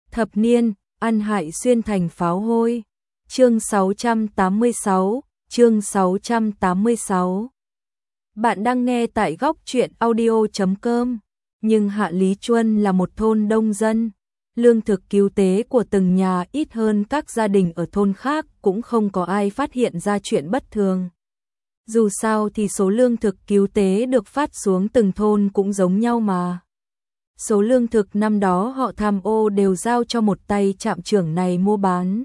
Thập niên, ăn hại xuyên thành pháo hôi. Chương 686, chương 686. Bạn đang nghe tại góc truyện audio.com. Nhưng Hạ Lý Chuân là một thôn đông dân. Lương thực cứu tế của từng nhà ít hơn các gia đình ở thôn khác, cũng không có ai phát hiện ra chuyện bất thường. Dù sao thì số lương thực cứu tế được phát xuống từng thôn cũng giống nhau mà. Số lương thực năm đó họ tham ô đều giao cho một tay trạm trưởng này mua bán.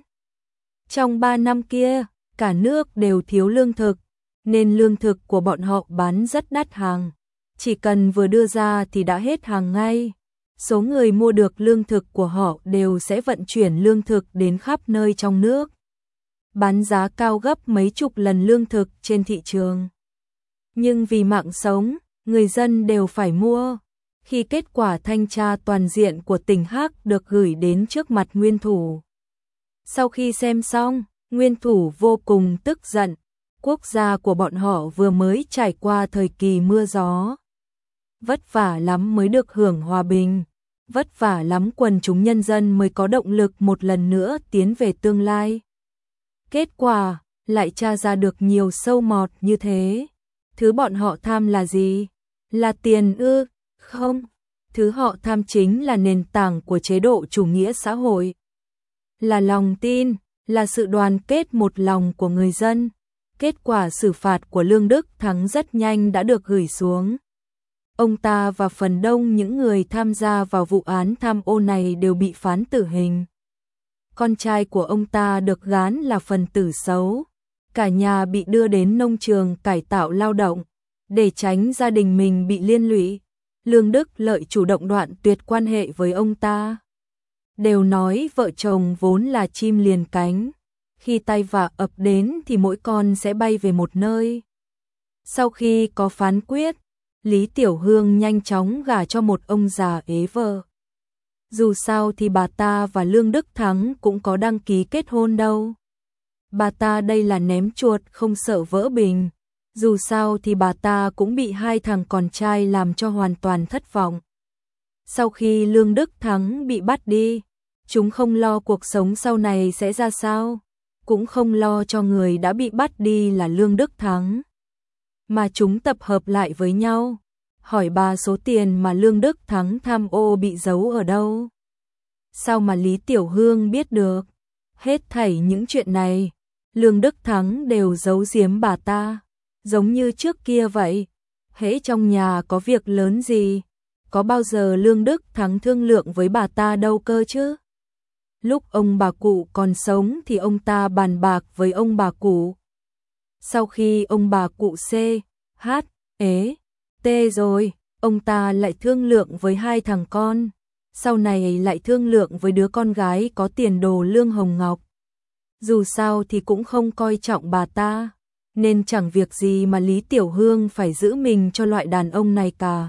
Trong 3 năm kia, cả nước đều thiếu lương thực, nên lương thực của bọn họ bán rất đắt hàng. Chỉ cần vừa đưa ra thì đã hết hàng ngay. Số người mua được lương thực của họ đều sẽ vận chuyển lương thực đến khắp nơi trong nước, bán giá cao gấp mấy chục lần lương thực trên thị trường. Nhưng vì mạng sống, người dân đều phải mua. Khi kết quả thanh tra toàn diện của tỉnh Hắc được gửi đến trước mặt nguyên thủ. Sau khi xem xong, nguyên thủ vô cùng tức giận. Quốc gia của bọn họ vừa mới trải qua thời kỳ mưa gió. Vất vả lắm mới được hưởng hòa bình. Vất vả lắm quần chúng nhân dân mới có động lực một lần nữa tiến về tương lai. Kết quả, lại tra ra được nhiều sâu mọt như thế. Thứ bọn họ tham là gì? Là tiền ư? Không. Thứ họ tham chính là nền tảng của chế độ chủ nghĩa xã hội. Là lòng tin, là sự đoàn kết một lòng của người dân. Kết quả xử phạt của Lương Đức Thắng rất nhanh đã được gửi xuống. Ông ta và phần đông những người tham gia vào vụ án tham ô này đều bị phán tử hình. Con trai của ông ta được gán là phần tử xấu. Cả nhà bị đưa đến nông trường cải tạo lao động. Để tránh gia đình mình bị liên lụy, Lương Đức Lợi chủ động đoạn tuyệt quan hệ với ông ta. Đều nói vợ chồng vốn là chim liền cánh. Khi tai vạ ập đến thì mỗi con sẽ bay về một nơi. Sau khi có phán quyết, Lý Tiểu Hương nhanh chóng gả cho một ông già ế vợ. Dù sao thì bà ta và Lương Đức Thắng cũng có đăng ký kết hôn đâu. Bà ta đây là ném chuột không sợ vỡ bình. Dù sao thì bà ta cũng bị hai thằng con trai làm cho hoàn toàn thất vọng. Sau khi Lương Đức Thắng bị bắt đi, chúng không lo cuộc sống sau này sẽ ra sao, cũng không lo cho người đã bị bắt đi là Lương Đức Thắng. Mà chúng tập hợp lại với nhau, hỏi bà số tiền mà Lương Đức Thắng tham ô bị giấu ở đâu. Sao mà Lý Tiểu Hương biết được? Hết thảy những chuyện này, Lương Đức Thắng đều giấu giếm bà ta. Giống như trước kia vậy, hễ trong nhà có việc lớn gì, có bao giờ Lương Đức Thắng thương lượng với bà ta đâu cơ chứ. Lúc ông bà cụ còn sống thì ông ta bàn bạc với ông bà cụ. Sau khi ông bà cụ C, H, ế, T rồi, ông ta lại thương lượng với hai thằng con. Sau này lại thương lượng với đứa con gái có tiền đồ Lương Hồng Ngọc. Dù sao thì cũng không coi trọng bà ta, nên chẳng việc gì mà Lý Tiểu Hương phải giữ mình cho loại đàn ông này cả.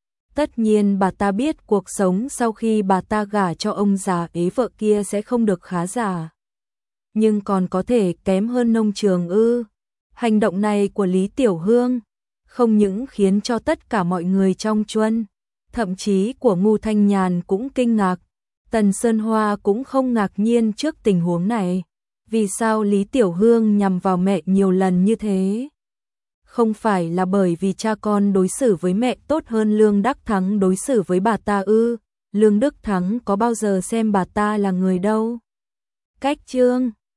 Tất nhiên bà ta biết cuộc sống sau khi bà ta gả cho ông già ế vợ kia sẽ không được khá giả. Nhưng còn có thể kém hơn nông trường ư? Hành động này của Lý Tiểu Hương không những khiến cho tất cả mọi người trong Chuân, thậm chí của Ngu Thanh Nhàn cũng kinh ngạc. Tần Sơn Hoa cũng không ngạc nhiên trước tình huống này. Vì sao Lý Tiểu Hương nhằm vào mẹ nhiều lần như thế? Không phải là bởi vì cha con đối xử với mẹ tốt hơn Lương Đắc Thắng đối xử với bà ta ư? Lương Đức Thắng có bao giờ xem bà ta là người đâu? Cách chương